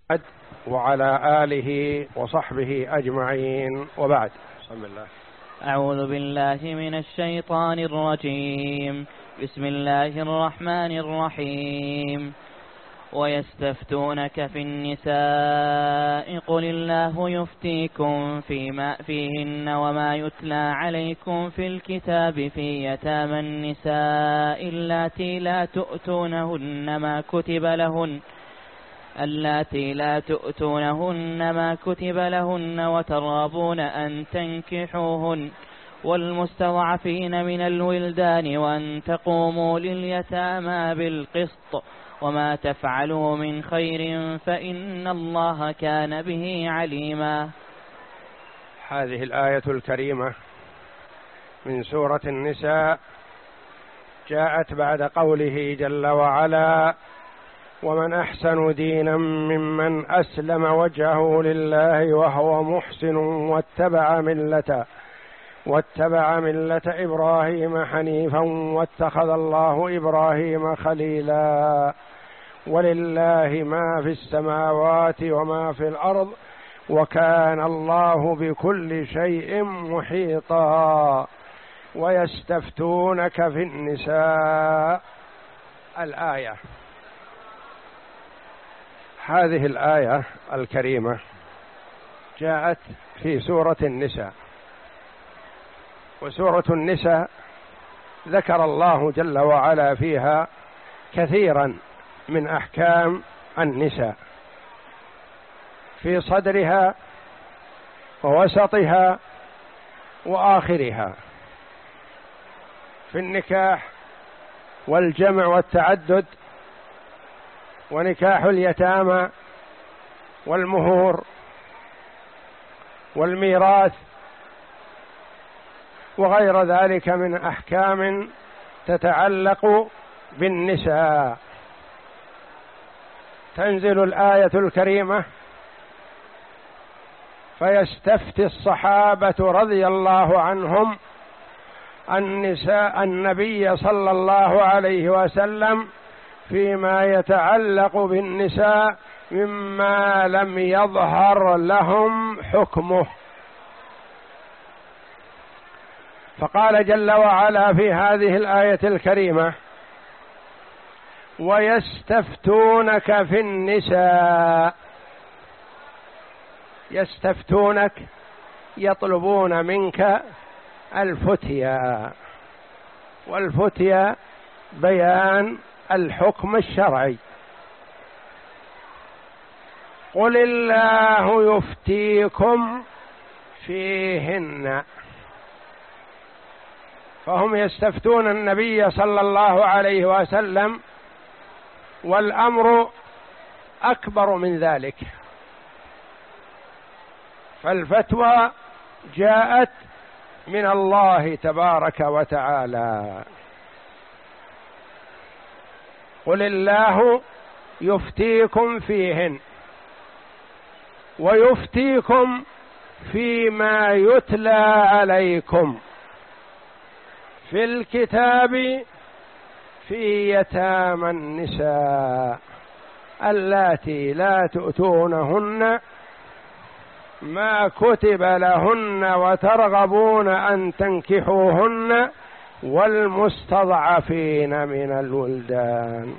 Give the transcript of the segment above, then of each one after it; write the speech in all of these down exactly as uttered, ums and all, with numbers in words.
وعلى آله وصحبه أجمعين، وبعد. بسم الله. أعوذ بالله من الشيطان الرجيم. بسم الله الرحمن الرحيم. ويستفتونك في النساء قل الله يفتيكم فيما فيهن وما يتلى عليكم في الكتاب في يتامى النساء اللاتي لا تؤتونهن ما كتب لهن اللاتي لا تؤتونهن ما كتب لهن وترغبون أن تنكحوهن والمستضعفين من الولدان وأن تقوموا لليتامى بالقسط وما تفعلوا من خير فإن الله كان به عليما. هذه الآية الكريمة من سورة النساء جاءت بعد قوله جل وعلا: ومن أحسن دينا ممن أسلم وجهه لله وهو محسن واتبع ملة واتبع ملة إبراهيم حنيفا واتخذ الله إبراهيم خليلا ولله ما في السماوات وما في الأرض وكان الله بكل شيء محيطا. ويستفتونك في النساء. الآية، هذه الآية الكريمة جاءت في سورة النساء، وسورة النساء ذكر الله جل وعلا فيها كثيرا من أحكام النساء في صدرها ووسطها وآخرها، في النكاح والجمع والتعدد ونكاح اليتامى والمهور والميراث وغير ذلك من أحكام تتعلق بالنساء. تنزل الآية الكريمة فيستفتي الصحابة رضي الله عنهم النساء النبي صلى الله عليه وسلم فيما يتعلق بالنساء مما لم يظهر لهم حكمه. فقال جل وعلا في هذه الآية الكريمة: ويستفتونك في النساء. يستفتونك يطلبون منك الفتيا، والفتيا بيان الحكم الشرعي. قل الله يفتيكم فيهن. فهم يستفتون النبي صلى الله عليه وسلم، والأمر أكبر من ذلك، فالفتوى جاءت من الله تبارك وتعالى. قل الله يفتيكم فيهن، ويفتيكم فيما يتلى عليكم في الكتاب في يتامى النساء اللاتي لا تؤتونهن ما كتب لهن وترغبون أن تنكحوهن والمستضعفين من الولدان.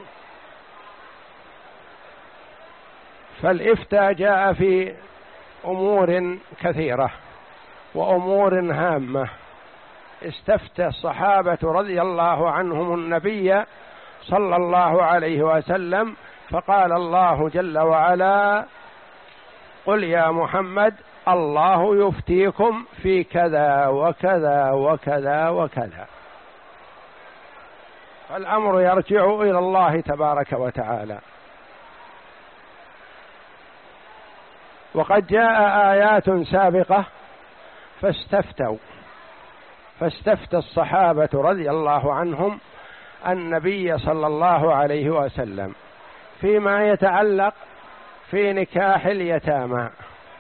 فالإفتاء جاء في أمور كثيرة وأمور هامة. استفتى الصحابة رضي الله عنهم النبي صلى الله عليه وسلم، فقال الله جل وعلا: قل يا محمد الله يفتيكم في كذا وكذا وكذا وكذا. فالأمر يرجع إلى الله تبارك وتعالى. وقد جاء آيات سابقة فاستفتوا فاستفتى الصحابة رضي الله عنهم النبي صلى الله عليه وسلم فيما يتعلق في نكاح اليتامى،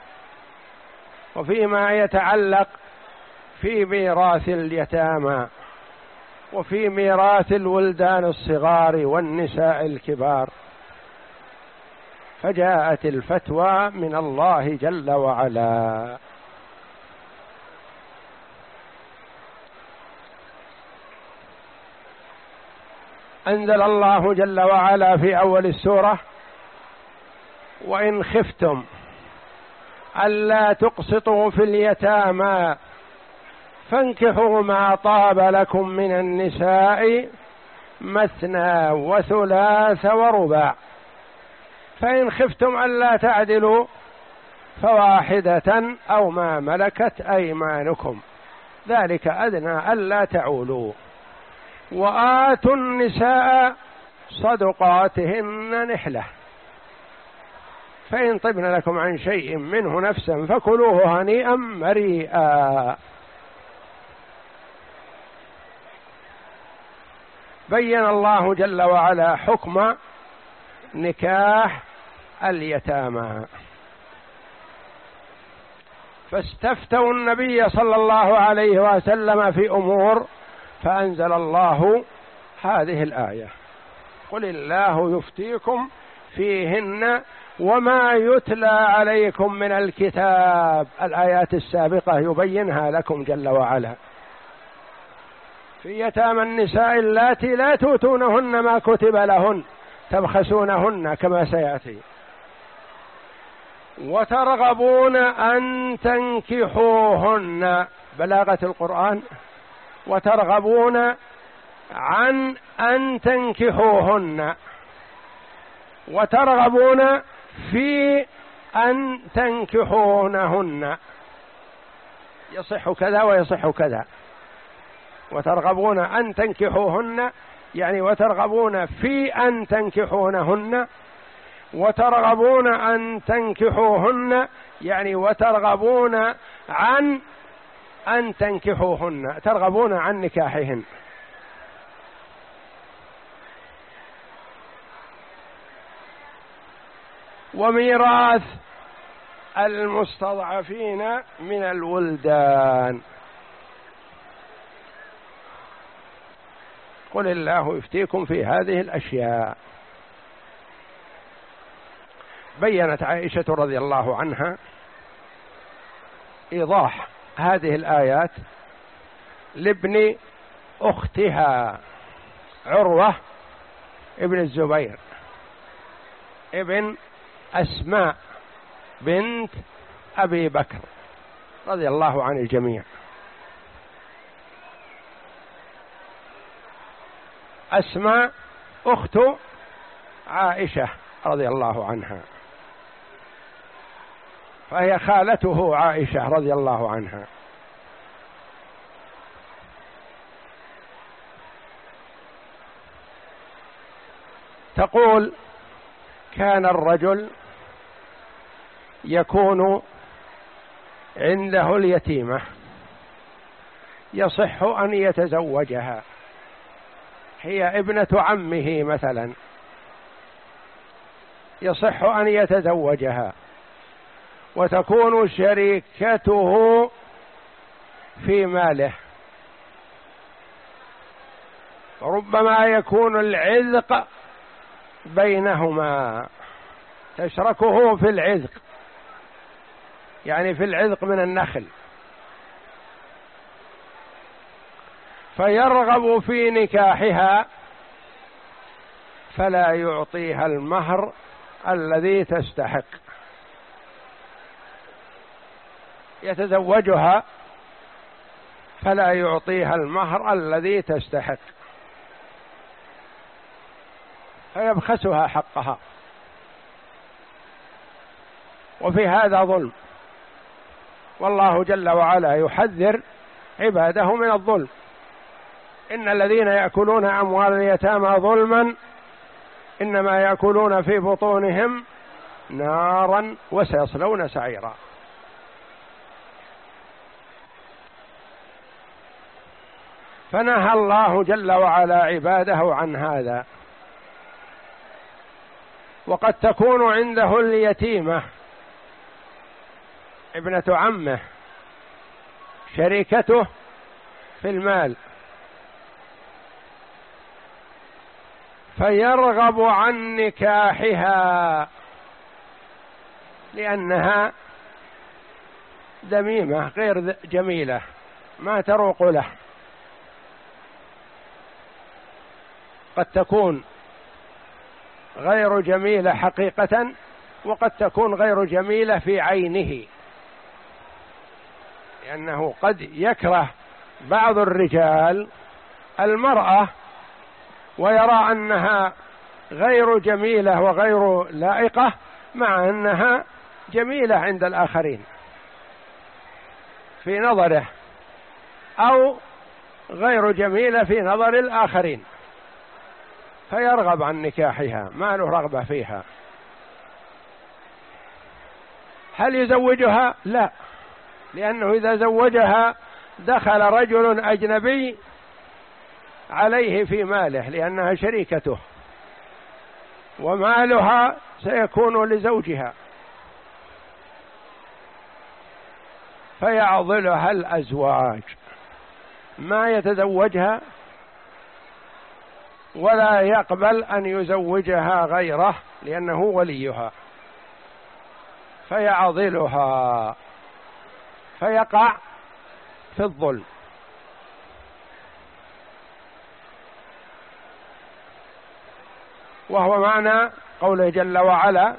وفيما يتعلق في ميراث اليتامى، وفي ميراث الولدان الصغار والنساء الكبار. فجاءت الفتوى من الله جل وعلا. أنزل الله جل وعلا في أول السورة: وإن خفتم ألا تقسطوا في اليتامى فانكحوا ما طاب لكم من النساء مثنى وثلاث ورباع، فإن خفتم ألا تعدلوا فواحدة أو ما ملكت أيمانكم ذلك أدنى ألا تعولوا، وآتوا النساء صدقاتهن نحلة، فإن طبن لكم عن شيء منه نفسا فكلوه هنيئا مريئا. بين الله جل وعلا حكم نكاح اليتامى، فاستفتوا النبي صلى الله عليه وسلم في أمور، فأنزل الله هذه الآية: قل الله يفتيكم فيهن وما يتلى عليكم من الكتاب. الآيات السابقة يبينها لكم جل وعلا: في يتامى النساء اللاتي لا تؤتونهن ما كتب لهن تبخسونهن كما سيأتي، وترغبون أن تنكحوهن، بلاغة القرآن، وترغبون عن أن تنكحوهن، وترغبون في أن تنكحونهن، يصح كذا ويصح كذا. وترغبون أن تنكحوهن يعني وترغبون في أن تنكحونهن، وترغبون أن تنكحوهن يعني وترغبون عن أن تنكحوهن، ترغبون عن نكاحهن. وميراث المستضعفين من الولدان. قل الله يفتيكم في هذه الأشياء. بيّنت عائشة رضي الله عنها إيضاح هذه الآيات لابن أختها عروة ابن الزبير ابن أسماء بنت أبي بكر رضي الله عن الجميع. أسماء أخت عائشة رضي الله عنها، فهي خالته عائشة رضي الله عنها. تقول: كان الرجل يكون عنده اليتيمة يصح أن يتزوجها، هي ابنة عمه مثلا، يصح أن يتزوجها وتكون شريكته في ماله، ربما يكون العذق بينهما، تشركه في العذق يعني في العذق من النخل، فيرغب في نكاحها فلا يعطيها المهر الذي تستحق، يتزوجها فلا يعطيها المهر الذي تستحق فيبخسها حقها، وفي هذا ظلم، والله جل وعلا يحذر عباده من الظلم: إن الذين يأكلون أموال اليتامى ظلما إنما يأكلون في بطونهم نارا وسيصلون سعيرا. فنهى الله جل وعلا عباده عن هذا. وقد تكون عنده اليتيمة ابنة عمه شريكته في المال، فيرغب عن نكاحها لأنها ذميمة غير جميلة ما تروق له، قد تكون غير جميلة حقيقة وقد تكون غير جميلة في عينه، لأنه قد يكره بعض الرجال المرأة ويرى أنها غير جميلة وغير لائقة مع أنها جميلة عند الآخرين في نظره، أو غير جميلة في نظر الآخرين، فيرغب عن نكاحها، ما له رغبة فيها. هل يزوجها؟ لا، لأنه إذا زوجها دخل رجل أجنبي عليه في ماله، لأنها شريكته ومالها سيكون لزوجها، فيعضلها الأزواج، ما يتزوجها ولا يقبل أن يزوجها غيره لأنه وليها، فيعضلها فيقع في الظلم. وهو معنى قوله جل وعلا: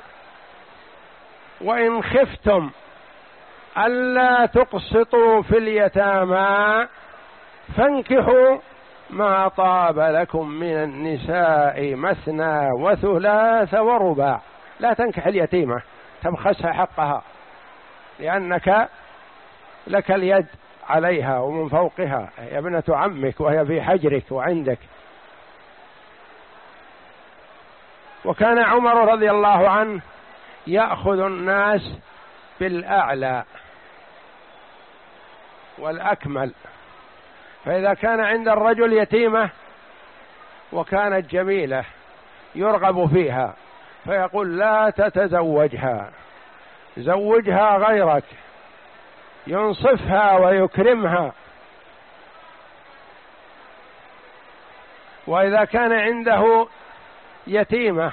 وإن خفتم ألا تقسطوا في اليتامى فانكحوا ما طاب لكم من النساء مثنى وثلاث ورباع. لا تنكح اليتيمة تبخسها حقها، لأنك لك اليد عليها ومن فوقها، هي ابنة عمك وهي في حجرك وعندك. وكان عمر رضي الله عنه يأخذ الناس بالأعلى والأكمل، فإذا كان عند الرجل يتيمة وكانت جميلة يرغب فيها فيقول: لا تتزوجها، زوجها غيرك، ينصفها ويكرمها. وإذا كان عنده يتيمة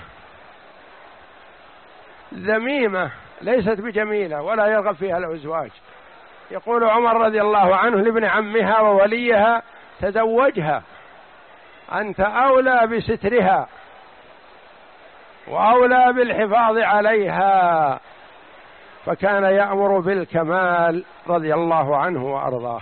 ذميمة ليست بجميلة ولا يرغب فيها الأزواج، يقول عمر رضي الله عنه لابن عمها ووليها: تزوجها، أنت أولى بسترها وأولى بالحفاظ عليها. فكان يأمر بالكمال رضي الله عنه وأرضاه.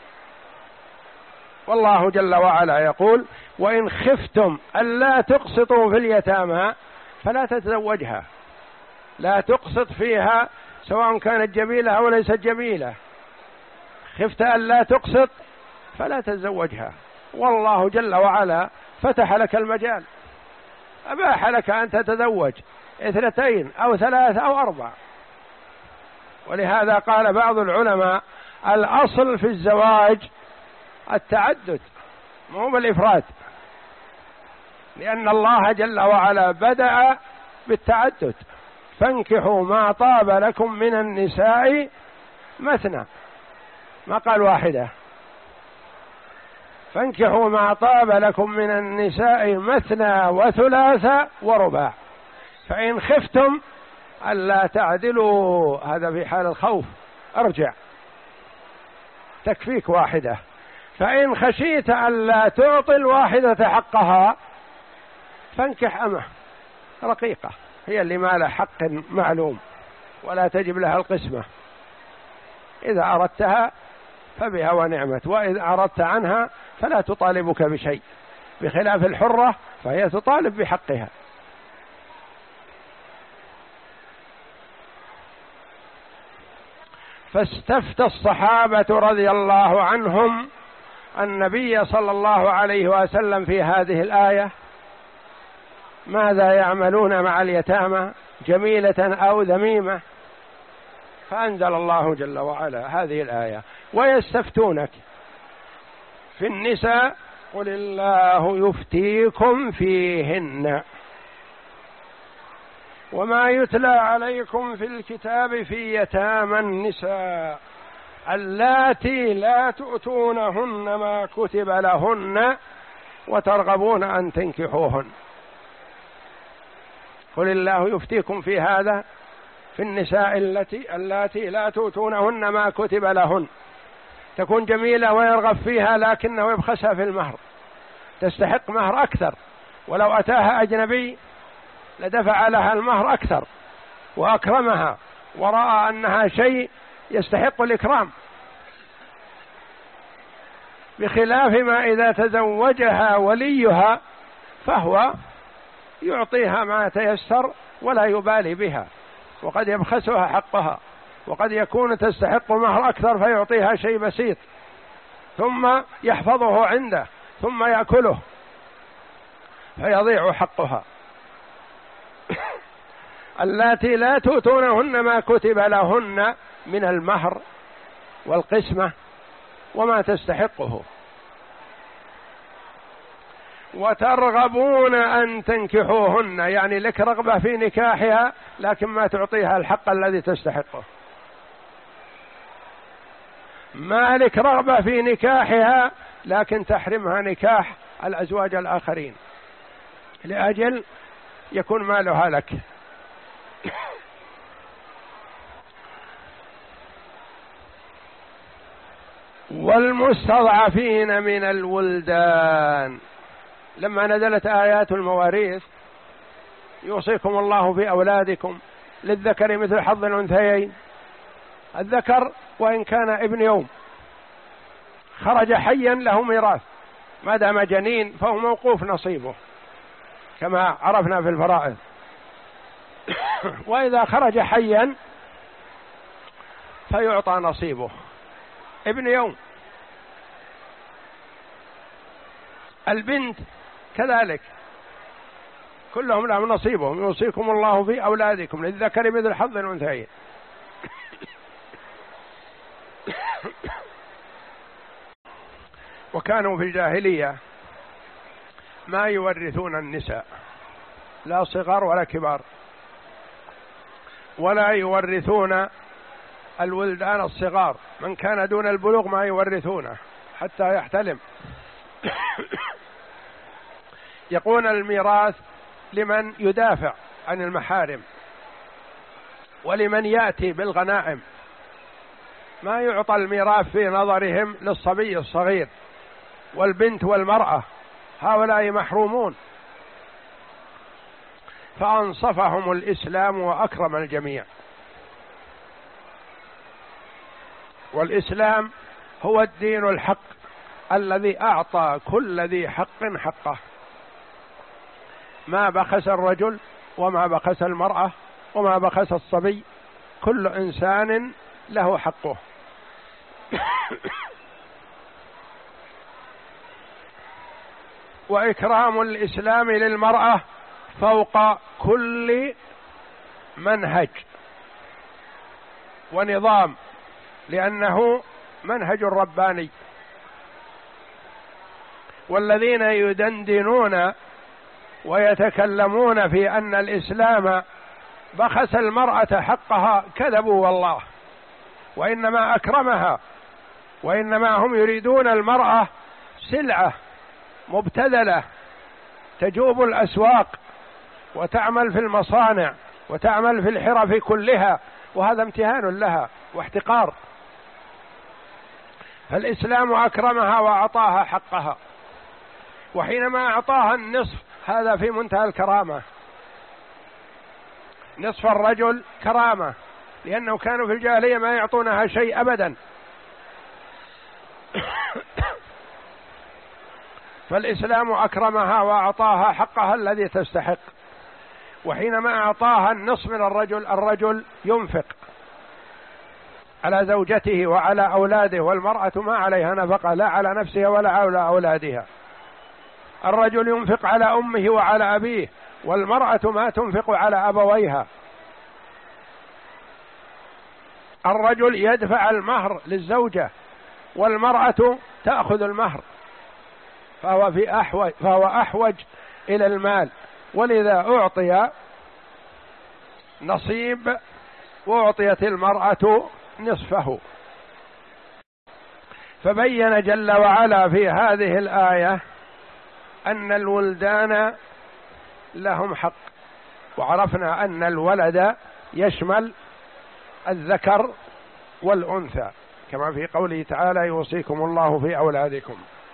والله جل وعلا يقول: وإن خفتم ألا تقسطوا في اليتامى فلا تتزوجها. لا تقسط فيها سواء كانت جميلة أو ليست جميلة، خفت ألا تقسط فلا تتزوجها. والله جل وعلا فتح لك المجال، أباح لك أن تتزوج اثنتين أو ثلاث أو أربع. ولهذا قال بعض العلماء: الأصل في الزواج التعدد مو بالإفراد، لأن الله جل وعلا بدأ بالتعدد: فانكحوا ما طاب لكم من النساء مثنى، ما قال واحدة، فانكحوا ما طاب لكم من النساء مثنى وثلاث ورباع، فإن خفتم ألا تعدلوا، هذا في حال الخوف، ارجع تكفيك واحدة. فإن خشيت ألا تعطي الواحدة حقها فانكح أمه رقيقة، هي اللي ما لها حق معلوم ولا تجب لها القسمة. إذا أردتها فبها ونعمت، وإذا أردت عنها فلا تطالبك بشيء، بخلاف الحرة فهي تطالب بحقها. فاستفتى الصحابة رضي الله عنهم النبي صلى الله عليه وسلم في هذه الآية: ماذا يعملون مع اليتامى جميلة أو ذميمة؟ فأنزل الله جل وعلا هذه الآية: ويستفتونك في النساء قل الله يفتيكم فيهن وما يتلى عليكم في الكتاب في يتامى النساء اللاتي لا تؤتونهن ما كتب لهن وترغبون أن تنكحوهن. قل الله يفتيكم في هذا، في النساء التي اللاتي لا تؤتونهن ما كتب لهن، تكون جميلة ويرغب فيها لكنه يبخسها في المهر، تستحق مهر أكثر، ولو أتاها أجنبي لدفع لها المهر أكثر وأكرمها ورأى أنها شيء يستحق الإكرام، بخلاف ما إذا تزوجها وليها فهو يعطيها ما تيسر ولا يبالي بها، وقد يبخسها حقها، وقد يكون تستحق مهر أكثر فيعطيها شيء بسيط ثم يحفظه عنده ثم يأكله فيضيع حقها. اللاتي لا تؤتونهن ما كتب لهن من المهر والقسمة وما تستحقه، وترغبون أن تنكحوهن، يعني لك رغبة في نكاحها لكن ما تعطيها الحق الذي تستحقه، ما لك رغبة في نكاحها لكن تحرمها نكاح الأزواج الآخرين لأجل يكون مالها لك. والمستضعفين من الولدان، لما نزلت آيات المواريث يوصيكم الله في أولادكم للذكر مثل حظ الأنثيين، الذكر وإن كان ابن يوم خرج حيا له ميراث، ما دام جنين فهو موقوف نصيبه كما عرفنا في الفرائض، وإذا خرج حيا فيعطى نصيبه ابن يوم. البنت كذلك كلهم لهم نصيبهم، يوصيكم الله في أولادكم للذكر مثل حظ الأنثيين. وكانوا في الجاهلية ما يورثون النساء لا صغار ولا كبار، ولا يورثون الولدان الصغار، من كان دون البلوغ ما يورثونه حتى يحتلم. يقول الميراث لمن يدافع عن المحارم ولمن يأتي بالغنائم، ما يعطى الميراث في نظرهم للصبي الصغير والبنت والمرأة، هؤلاء محرومون، فأنصفهم الإسلام وأكرم الجميع. والإسلام هو الدين الحق الذي أعطى كل ذي حق حقه، ما بخس الرجل وما بخس المرأة وما بخس الصبي، كل إنسان له حقه. وإكرام الإسلام للمرأة فوق كل منهج ونظام، لأنه منهج رباني. والذين يدندنون ويتكلمون في أن الإسلام بخس المرأة حقها كذبوا والله، وإنما أكرمها، وإنما هم يريدون المرأة سلعة مبتذلة تجوب الأسواق وتعمل في المصانع وتعمل في الحرف كلها، وهذا امتهان لها واحتقار. فالإسلام أكرمها وأعطاها حقها، وحينما أعطاها النصف هذا في منتهى الكرامة، نصف الرجل كرامة، لأنه كانوا في الجاهلية ما يعطونها شيء أبدا. فالإسلام أكرمها وأعطاها حقها الذي تستحق. وحينما أعطاها النصف من الرجل، الرجل ينفق على زوجته وعلى أولاده، والمرأة ما عليها نفقة لا على نفسها ولا على أولادها. الرجل ينفق على أمه وعلى أبيه، والمرأة ما تنفق على أبويها. الرجل يدفع المهر للزوجة والمرأة تأخذ المهر، فهو في أحوج فهو أحوج إلى المال، ولذا أعطي نصيب وأعطيت المرأة نصفه. فبين جل وعلا في هذه الآية أن الولدان لهم حق، وعرفنا أن الولد يشمل الذكر والأنثى، كما في قوله تعالى يوصيكم الله في أولادكم.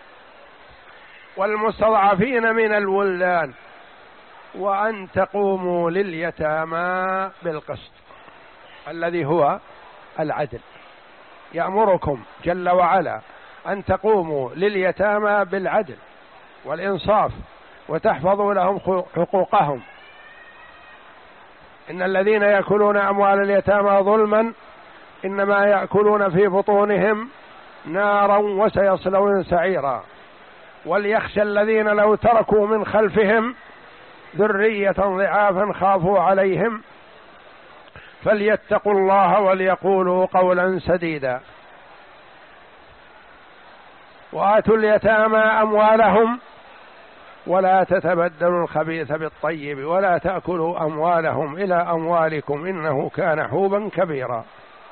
والمستضعفين من الولدان وأن تقوموا لليتامى بالقسط الذي هو العدل. يأمركم جل وعلا أن تقوموا لليتامى بالعدل والإنصاف وتحفظوا لهم حقوقهم. إن الذين يأكلون أموال اليتامى ظلما إنما يأكلون في بطونهم نارا وسيصلون سعيرا. وليخشى الذين لو تركوا من خلفهم ذرية ضعافا خافوا عليهم فليتقوا الله وليقولوا قولا سديدا. وآتوا اليتامى أموالهم ولا تتبدلوا الخبيث بالطيب ولا تأكلوا أموالهم إلى أموالكم إنه كان حوبا كبيرا.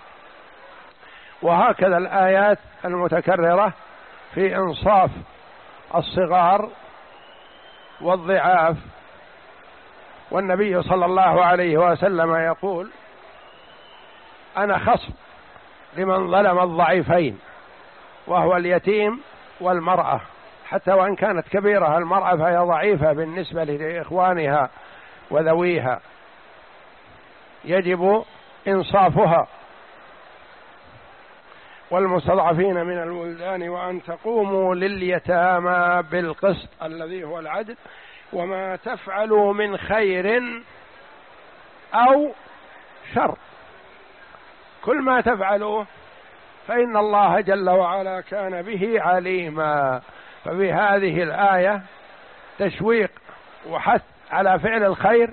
وهكذا الآيات المتكررة في إنصاف الصغار والضعاف. والنبي صلى الله عليه وسلم يقول أنا خصم لمن ظلم الضعيفين وهو اليتيم والمرأة، حتى وإن كانت كبيرة المرأة فهي ضعيفة بالنسبة لإخوانها وذويها، يجب إنصافها. والمستضعفين من الولدان وأن تقوموا لليتامى بالقسط الذي هو العدل وما تفعلوا من خير أو شر، كل ما تفعلوه فإن الله جل وعلا كان به عليما. ففي هذه الآية تشويق وحث على فعل الخير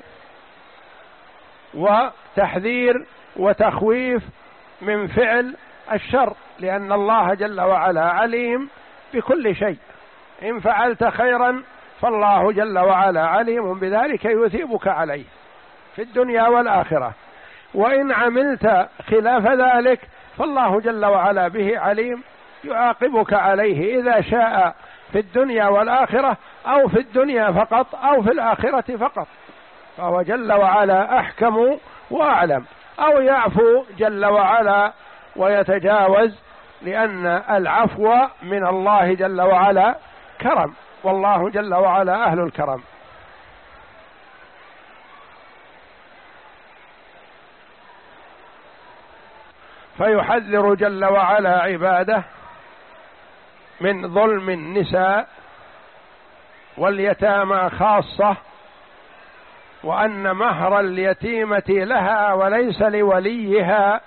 وتحذير وتخويف من فعل الشر، لأن الله جل وعلا عليم بكل شيء. إن فعلت خيرا فالله جل وعلا عليم بذلك يثيبك عليه في الدنيا والآخرة، وإن عملت خلاف ذلك فالله جل وعلا به عليم يعاقبك عليه إذا شاء في الدنيا والآخرة أو في الدنيا فقط أو في الآخرة فقط، فهو جل وعلا أحكم وأعلم. أو يعفو جل وعلا ويتجاوز، لأن العفو من الله جل وعلا كرم، والله جل وعلا أهل الكرم. فيحذر جل وعلا عباده من ظلم النساء واليتامى خاصة، وأن مهر اليتيمة لها وليس لوليها،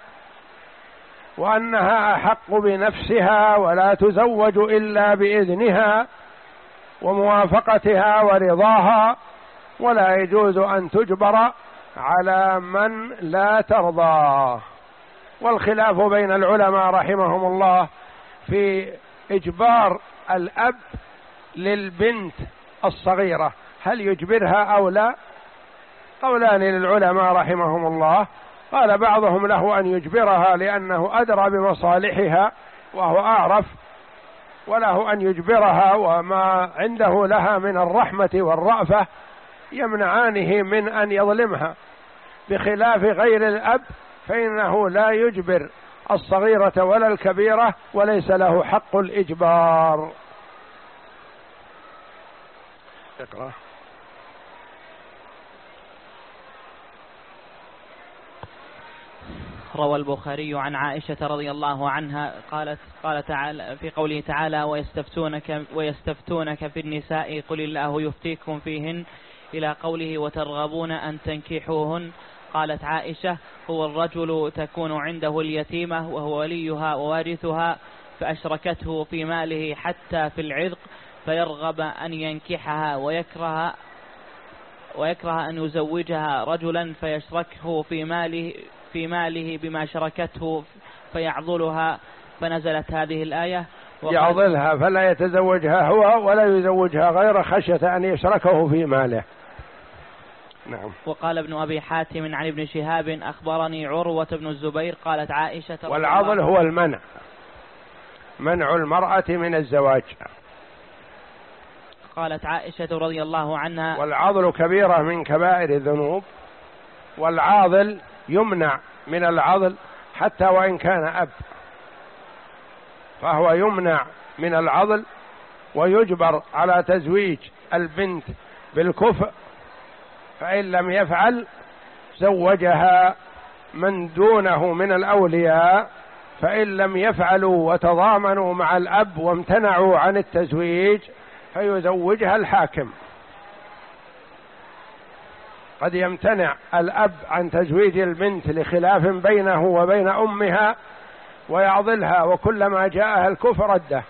وأنها أحق بنفسها ولا تزوج إلا بإذنها وموافقتها ورضاها، ولا يجوز أن تجبر على من لا ترضى. والخلاف بين العلماء رحمهم الله في إجبار الأب للبنت الصغيرة، هل يجبرها أو لا؟ قولان للعلماء رحمهم الله. قال بعضهم له أن يجبرها لأنه أدرى بمصالحها وهو أعرف، وله أن يجبرها وما عنده لها من الرحمة والرأفة يمنعانه من أن يظلمها، بخلاف غير الأب فإنه لا يجبر الصغيرة ولا الكبيرة وليس له حق الإجبار. اقرأ. روى البخاري عن عائشة رضي الله عنها قالت قال تعالى في قوله تعالى ويستفتونك, ويستفتونك في النساء قل الله يفتيكم فيهن إلى قوله وترغبون أن تنكحوهن. قالت عائشة هو الرجل تكون عنده اليتيمة وهو وليها ووارثها فأشركته في ماله حتى في العذق فيرغب أن ينكحها ويكره ويكره أن يزوجها رجلا فيشركه في ماله في ماله بما شركته فيعضلها. فنزلت هذه الآية يعضلها فلا يتزوجها هو ولا يزوجها غير خشية أن يشركه في ماله. نعم. وقال ابن أبي حاتم عن ابن شهاب أخبرني عروة بن الزبير قالت عائشة والعضل هو المنع، منع المرأة من الزواج. قالت عائشة رضي الله عنها والعضل كبيرة من كبائر الذنوب، والعاضل يمنع من العضل حتى وإن كان أب، فهو يمنع من العضل ويجبر على تزويج البنت بالكفء، فإن لم يفعل زوجها من دونه من الأولياء، فإن لم يفعلوا وتضامنوا مع الأب وامتنعوا عن التزويج فيزوجها الحاكم. قد يمتنع الأب عن تزويج البنت لخلاف بينه وبين أمها ويعضلها، وكلما جاءها الكفر رده،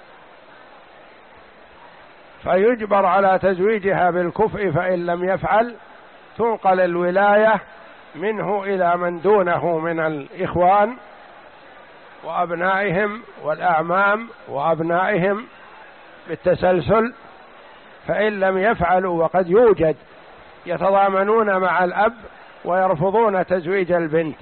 فيجبر على تزويجها بالكفء، فإن لم يفعل تنقل الولاية منه إلى من دونه من الإخوان وأبنائهم والأعمام وأبنائهم بالتسلسل، فإن لم يفعلوا وقد يوجد يتضامنون مع الأب ويرفضون تزويج البنت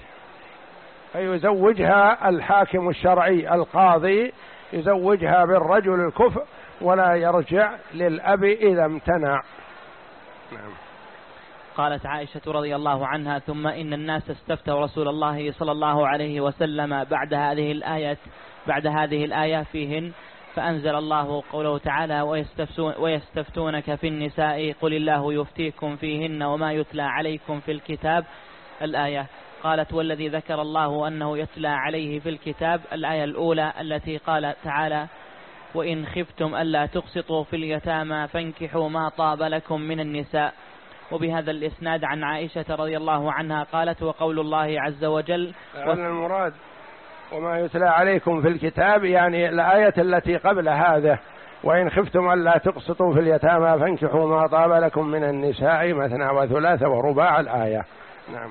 فيزوجها الحاكم الشرعي القاضي، يزوجها بالرجل الكفء ولا يرجع للأب إذا امتنع. نعم. قالت عائشة رضي الله عنها: ثم إن الناس استفتوا رسول الله صلى الله عليه وسلم بعد هذه الآية بعد هذه الآية فيهن، فأنزل الله قوله تعالى: ويستفتونك في النساء قل الله يفتيكم فيهن وما يتلى عليكم في الكتاب، الآية. قالت: والذي ذكر الله أنه يتلى عليه في الكتاب الآية الأولى التي قال تعالى: وإن خفتم ألا تقسطوا في اليتامى فانكحوا ما طاب لكم من النساء. وبهذا الإسناد عن عائشة رضي الله عنها قالت: وقول الله عز وجل لأن المراد وما يتلى عليكم في الكتاب يعني الآية التي قبل هذا: وإن خفتم ألا تقسطوا في اليتامى فانكحوا ما طاب لكم من النساء مثنى وثلاث ورباع، الآية. نعم.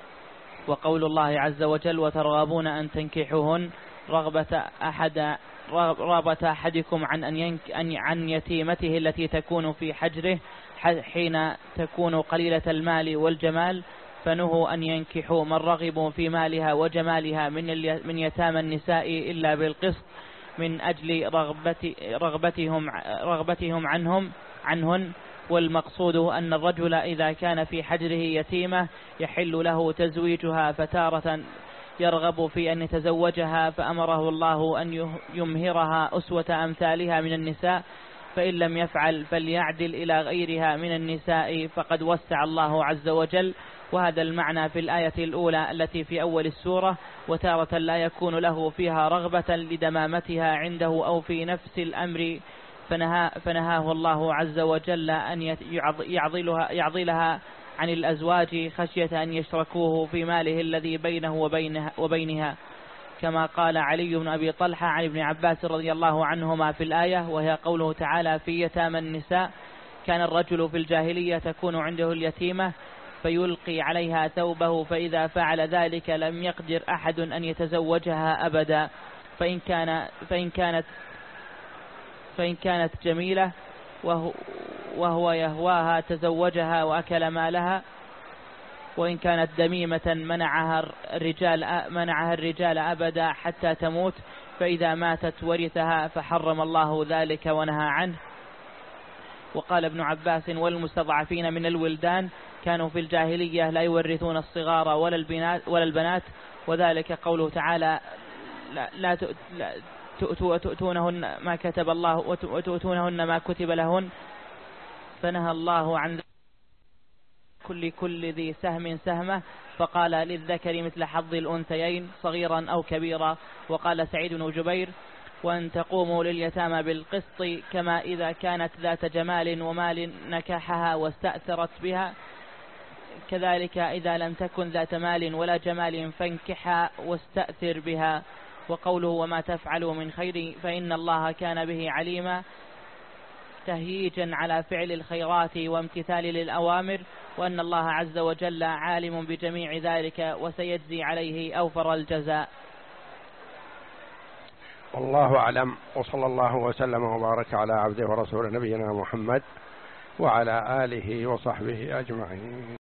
وقول الله عز وجل: وترغبون أن تنكحوهن رغبة أحد رغبة أحدكم عن أن ينك عن يتيمته التي تكون في حجره حين تكون قليلة المال والجمال، فنهوا أن ينكحوا من رغبوا في مالها وجمالها من من يتامى النساء إلا بالقسط من أجل رغبة رغبتهم رغبتهم عنهم عنهن. والمقصود أن الرجل إذا كان في حجره يتيمة يحل له تزويجها، فتارة يرغب في أن يتزوجها فأمره الله أن يمهرها أسوة أمثالها من النساء، فإن لم يفعل فليعدل إلى غيرها من النساء فقد وسع الله عز وجل. وهذا المعنى في الآية الأولى التي في أول السورة: وتارة لا يكون له فيها رغبة لدمامتها عنده أو في نفس الأمر فنها فنهاه الله عز وجل أن يعضلها, يعضلها عن الأزواج خشية أن يشركوه في ماله الذي بينه وبينها, وبينها كما قال علي بن أبي طلحة عن ابن عباس رضي الله عنهما في الآية، وهي قوله تعالى: في يتامى النساء كان الرجل في الجاهلية تكون عنده اليتيمة فيلقي عليها ثوبه، فإذا فعل ذلك لم يقدر أحد أن يتزوجها أبدا، فإن كان فإن كانت فإن كانت جميلة وهو, وهو يهواها تزوجها وأكل مالها، وإن كانت دميمة منعها الرجال منعها الرجال أبدا حتى تموت، فإذا ماتت ورثها، فحرم الله ذلك ونهى عنه. وقال ابن عباس: والمستضعفين من الولدان كانوا في الجاهلية لا يورثون الصغار ولا البنات, ولا البنات وذلك قوله تعالى: لا, لا, لا تؤتونهن ما كتب الله وتؤتونهن ما كتب لهن، فنهى الله عن كل كل ذي سهم سهمه، فقال: للذكر مثل حظ الأنثيين صغيرا أو كبيرا. وقال سعيد بن جبير: وأن تقوموا لليتامى بالقسط، كما إذا كانت ذات جمال ومال نكحها واستأثرت بها، كذلك إذا لم تكن ذات مال ولا جمال فانكحها واستأثر بها. وقوله: وما تفعلوا من خير فإن الله كان به عليما، تهييجا على فعل الخيرات وامتثال للأوامر، وأن الله عز وجل عالم بجميع ذلك وسيجزي عليه أوفر الجزاء. والله أعلم، وصلى الله وسلم وبارك على عبده ورسوله نبينا محمد وعلى آله وصحبه أجمعين.